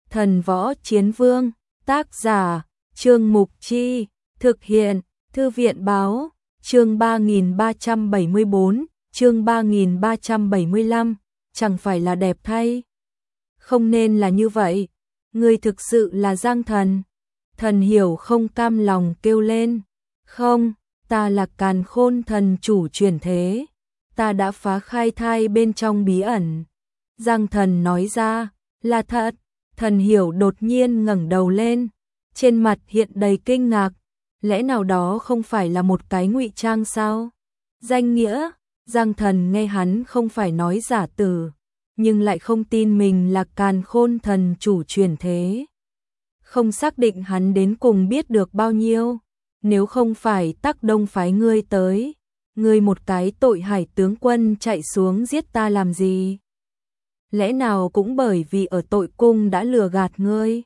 Thần Võ Chiến Vương, tác giả, Trương Mục Chi, thực hiện, Thư viện Báo, chương 3374, chương 3375, chẳng phải là đẹp thay. Không nên là như vậy, ngươi thực sự là Giang Thần. Thần Hiểu không cam lòng kêu lên, không, ta là Càn Khôn thần chủ chuyển thế, ta đã phá khai thai bên trong bí ẩn. Giang Thần nói ra, là thật. Thần Hiểu đột nhiên ngẩng đầu lên, trên mặt hiện đầy kinh ngạc, lẽ nào đó không phải là một cái ngụy trang sao? Danh nghĩa, Giang Thần nghe hắn không phải nói giả từ, nhưng lại không tin mình là Càn Khôn thần chủ chuyển thế. Không xác định hắn đến cùng biết được bao nhiêu, nếu không phải Tắc Đông phái ngươi tới, ngươi một cái tội hải tướng quân chạy xuống giết ta làm gì? Lẽ nào cũng bởi vì ở tội cung đã lừa gạt ngươi?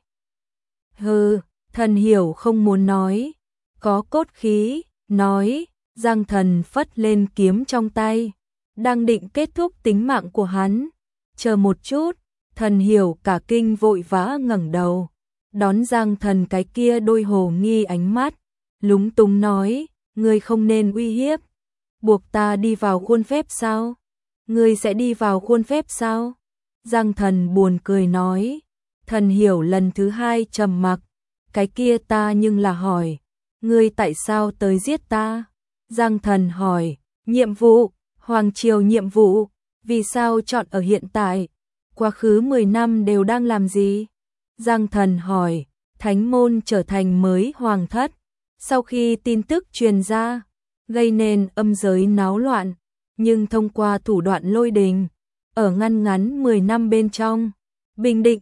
Hừ, Thần Hiểu không muốn nói, có cốt khí, nói, Giang Thần phất lên kiếm trong tay, đang định kết thúc tính mạng của hắn. Chờ một chút, Thần Hiểu cả kinh vội vã ngẩng đầu, đón Giang Thần cái kia đôi hồ nghi ánh mắt, lúng túng nói, ngươi không nên uy hiếp, buộc ta đi vào khuôn phép sao? Ngươi sẽ đi vào khuôn phép sao? Giang Thần buồn cười nói. Thần Hiểu lần thứ hai trầm mặc, cái kia ta nhưng là hỏi, ngươi tại sao tới giết ta? Giang Thần hỏi, nhiệm vụ, Hoàng Triều nhiệm vụ, vì sao chọn ở hiện tại? Quá khứ 10 năm đều đang làm gì? Giang Thần hỏi, Thánh môn trở thành mới hoàng thất, sau khi tin tức truyền ra, gây nên âm giới náo loạn, nhưng thông qua thủ đoạn lôi đình, ở ngắn 10 năm bên trong, bình định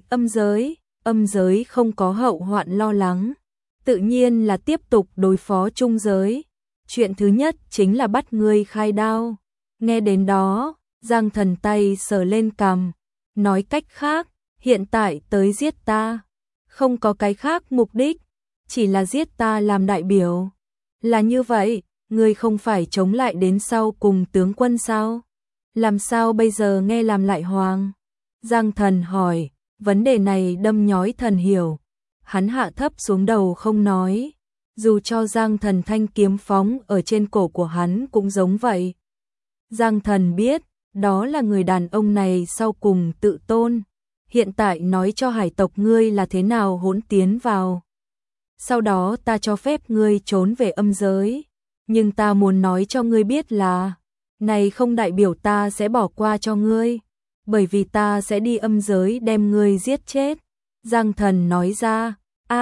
âm giới không có hậu hoạn lo lắng, tự nhiên là tiếp tục đối phó trung giới. Chuyện thứ nhất chính là bắt ngươi khai đao. Nghe đến đó, Giang Thần tay sờ lên cằm, nói cách khác, hiện tại tới giết ta, không có cái khác mục đích, chỉ là giết ta làm đại biểu. Là như vậy, ngươi không phải chống lại đến sau cùng tướng quân sao? Làm sao bây giờ nghe làm lại hoàng? Giang Thần hỏi, vấn đề này đâm nhói Thần Hiểu. Hắn hạ thấp xuống đầu không nói, dù cho Giang Thần thanh kiếm phóng ở trên cổ của hắn cũng giống vậy. Giang Thần biết, đó là người đàn ông này sau cùng tự tôn. Hiện tại nói cho hải tộc ngươi là thế nào hỗn tiến vào. Sau đó ta cho phép ngươi trốn về âm giới. Nhưng ta muốn nói cho ngươi biết là, này không đại biểu ta sẽ bỏ qua cho ngươi, bởi vì ta sẽ đi âm giới đem ngươi giết chết. Giang Thần nói ra,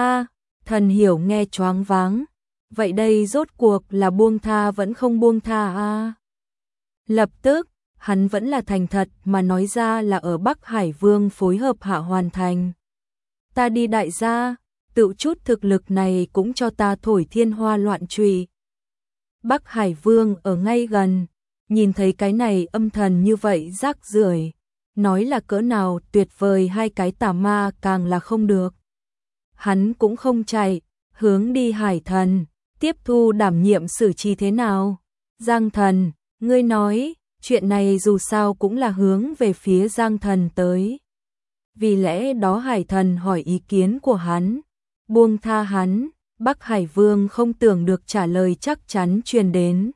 Thần Hiểu nghe choáng váng, vậy đây rốt cuộc là buông tha vẫn không buông tha à? Lập tức, hắn vẫn là thành thật mà nói ra là ở Bắc Hải Vương phối hợp hạ hoàn thành. Ta đi đại gia, tự chút thực lực này cũng cho ta thổi thiên hoa loạn trùy. Bắc Hải Vương ở ngay gần, nhìn thấy cái này âm thần như vậy rác rưởi, nói là cỡ nào tuyệt vời hai cái tà ma càng là không được. Hắn cũng không chạy, hướng đi Hải Thần, tiếp thu đảm nhiệm xử trí thế nào? Giang Thần, ngươi nói, chuyện này dù sao cũng là hướng về phía Giang Thần tới. Vì lẽ đó Hải Thần hỏi ý kiến của hắn, buông tha hắn. Bắc Hải Vương không tưởng được trả lời chắc chắn truyền đến.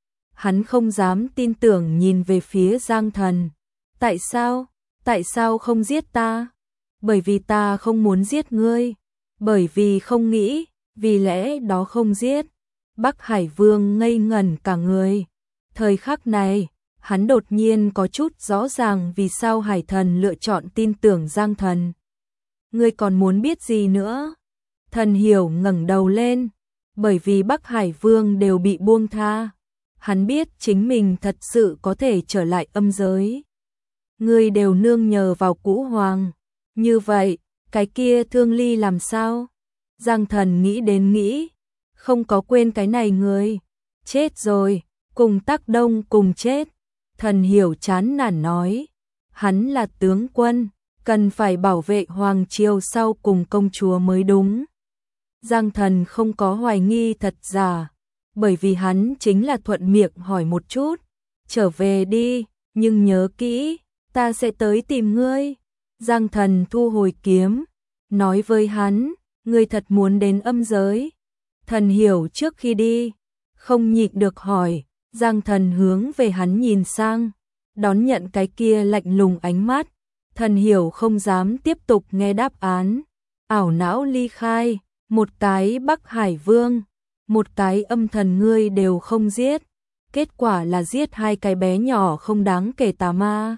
Hắn không dám tin tưởng nhìn về phía Giang Thần. Tại sao? Tại sao không giết ta? Bởi vì ta không muốn giết ngươi. Bởi vì không nghĩ, vì lẽ đó không giết. Bắc Hải Vương ngây ngẩn cả người. Thời khắc này, hắn đột nhiên có chút rõ ràng vì sao Hải Thần lựa chọn tin tưởng Giang Thần. Ngươi còn muốn biết gì nữa? Thần Hiểu ngẩng đầu lên, bởi vì Bắc Hải Vương đều bị buông tha. Hắn biết chính mình thật sự có thể trở lại âm giới. Ngươi đều nương nhờ vào Cũ Hoàng. Như vậy, cái kia Thương Ly làm sao? Giang Thần nghĩ đến nghĩ, không có quên cái này người. Chết rồi, cùng Tắc Đông cùng chết. Thần Hiểu chán nản nói, hắn là tướng quân, cần phải bảo vệ Hoàng Triều sau cùng công chúa mới đúng. Giang Thần không có hoài nghi thật giả, bởi vì hắn chính là thuận miệng hỏi một chút, trở về đi, nhưng nhớ kỹ, ta sẽ tới tìm ngươi. Giang Thần thu hồi kiếm, nói với hắn, ngươi thật muốn đến âm giới. Thần Hiểu trước khi đi, không nhịn được hỏi, Giang Thần hướng về hắn nhìn sang, đón nhận cái kia lạnh lùng ánh mắt. Thần Hiểu không dám tiếp tục nghe đáp án, ảo não ly khai, một cái Bắc Hải Vương, một cái âm thần ngươi đều không giết, kết quả là giết hai cái bé nhỏ không đáng kể tà ma.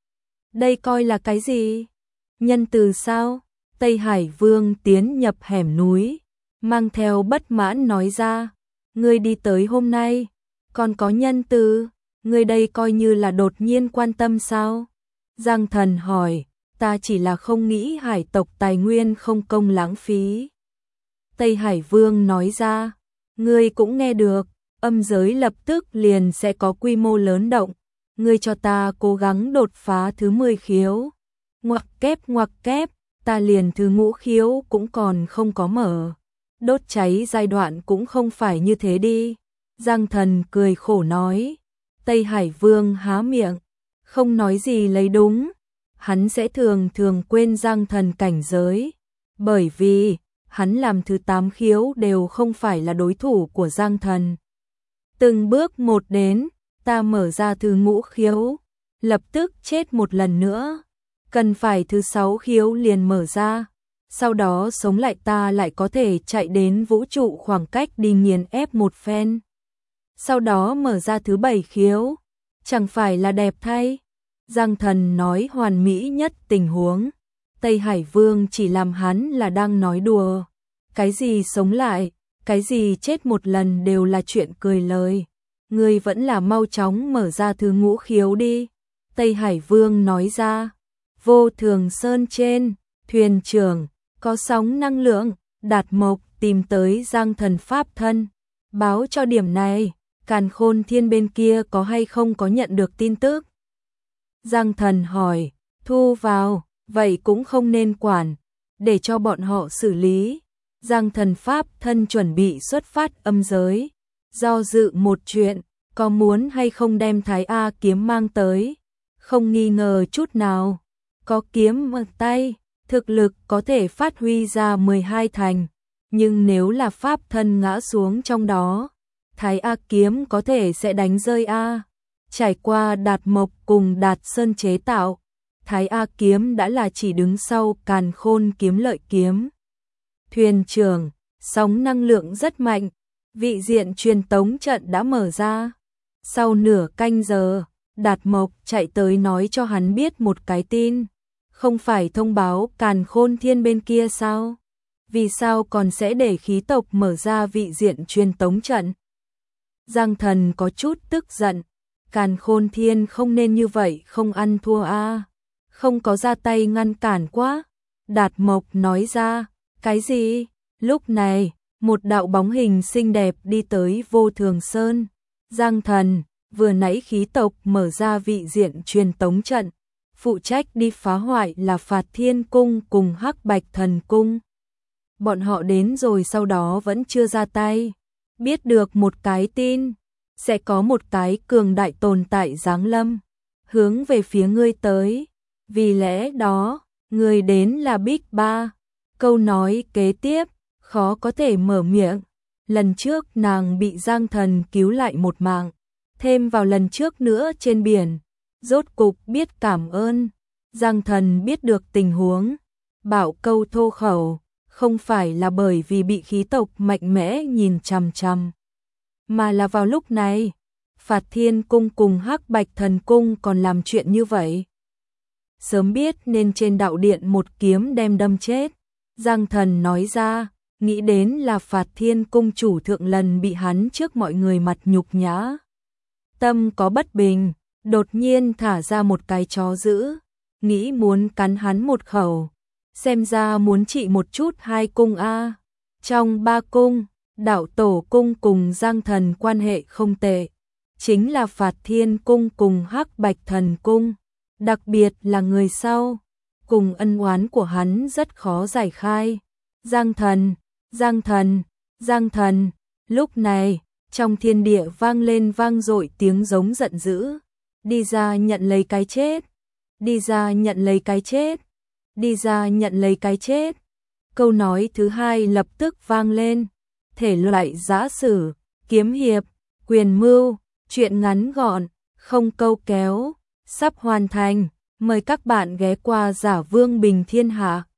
Đây coi là cái gì? Nhân từ sao? Tây Hải Vương tiến nhập hẻm núi, mang theo bất mãn nói ra, ngươi đi tới hôm nay, còn có nhân từ, ngươi đây coi như là đột nhiên quan tâm sao? Giang Thần hỏi, ta chỉ là không nghĩ hải tộc tài nguyên không công lãng phí. Tây Hải Vương nói ra, ngươi cũng nghe được, âm giới lập tức liền sẽ có quy mô lớn động, ngươi cho ta cố gắng đột phá thứ 10 khiếu. Ngoặc kép, ta liền thứ ngũ khiếu cũng còn không có mở. Đốt cháy giai đoạn cũng không phải như thế đi. Giang Thần cười khổ nói. Tây Hải Vương há miệng, không nói gì lấy đúng. Hắn sẽ thường quên Giang Thần cảnh giới, bởi vì hắn làm thứ 8 khiếu đều không phải là đối thủ của Giang Thần. Từng bước một đến, ta mở ra thứ ngũ khiếu, lập tức chết một lần nữa. Cần phải thứ 6 khiếu liền mở ra, sau đó sống lại ta lại có thể chạy đến vũ trụ khoảng cách đi nghiền ép một phen. Sau đó mở ra thứ 7 khiếu, chẳng phải là đẹp thay. Giang Thần nói hoàn mỹ nhất tình huống. Tây Hải Vương chỉ làm hắn là đang nói đùa. Cái gì sống lại, cái gì chết một lần đều là chuyện cười lời. Ngươi vẫn là mau chóng mở ra thứ ngũ khiếu đi. Tây Hải Vương nói ra. Vô Thường Sơn trên, thuyền trưởng, có sóng năng lượng, Đạt Mộc tìm tới Giang Thần pháp thân. Báo cho điểm này, Càn Khôn Thiên bên kia có hay không có nhận được tin tức? Giang Thần hỏi, thu vào, vậy cũng không nên quản, để cho bọn họ xử lý. Giang Thần pháp thân chuẩn bị xuất phát âm giới, do dự một chuyện, có muốn hay không đem Thái A kiếm mang tới, không nghi ngờ chút nào. Có kiếm ở tay, thực lực có thể phát huy ra 12 thành, nhưng nếu là pháp thân ngã xuống trong đó, Thái A kiếm có thể sẽ đánh rơi A. Trải qua Đạt Mộc cùng Đạt Sơn chế tạo, Thái A kiếm đã là chỉ đứng sau Càn Khôn kiếm lợi kiếm. Thuyền trưởng, sóng năng lượng rất mạnh, vị diện truyền tống trận đã mở ra. Sau nửa canh giờ, Đạt Mộc chạy tới nói cho hắn biết một cái tin. Không phải thông báo Càn Khôn Thiên bên kia sao? Vì sao còn sẽ để khí tộc mở ra vị diện truyền tống trận? Giang Thần có chút tức giận. Càn Khôn Thiên không nên như vậy, không ăn thua a. Không có ra tay ngăn cản quá. Đạt Mộc nói ra, cái gì? Lúc này, một đạo bóng hình xinh đẹp đi tới Vô Thường Sơn. Giang Thần, vừa nãy khí tộc mở ra vị diện truyền tống trận. Phụ trách đi phá hoại là Phạt Thiên Cung cùng Hắc Bạch Thần Cung. Bọn họ đến rồi sau đó vẫn chưa ra tay. Biết được một cái tin, sẽ có một cái cường đại tồn tại giáng lâm, hướng về phía ngươi tới. Vì lẽ đó, người đến là Bích Ba. Câu nói kế tiếp, khó có thể mở miệng. Lần trước nàng bị Giang Thần cứu lại một mạng, thêm vào lần trước nữa trên biển. Rốt cục biết cảm ơn. Giang Thần biết được tình huống, bảo câu thô khẩu, không phải là bởi vì bị khí tộc mạnh mẽ nhìn chằm chằm, mà là vào lúc này, Phạt Thiên Cung cùng Hắc Bạch Thần Cung còn làm chuyện như vậy. Sớm biết nên trên đạo điện một kiếm đem đâm chết. Giang Thần nói ra, nghĩ đến là Phạt Thiên Cung chủ thượng lần bị hắn trước mọi người mặt nhục nhã. Tâm có bất bình, đột nhiên thả ra một cái chó dữ, nghĩ muốn cắn hắn một khẩu. Xem ra muốn trị một chút hai cung a. Trong ba cung, Đạo Tổ Cung cùng Giang Thần quan hệ không tệ, chính là Phạt Thiên Cung cùng Hắc Bạch Thần Cung, đặc biệt là người sau, cùng ân oán của hắn rất khó giải khai. Giang Thần, Giang Thần, Giang Thần. Lúc này, trong thiên địa vang lên vang dội tiếng giống giận dữ. Đi ra nhận lấy cái chết, đi ra nhận lấy cái chết, đi ra nhận lấy cái chết. Câu nói thứ hai lập tức vang lên. Thể loại giã sử, kiếm hiệp, quyền mưu, truyện ngắn gọn, không câu kéo, sắp hoàn thành. Mời các bạn ghé qua Giả Vương Bình Thiên Hạ.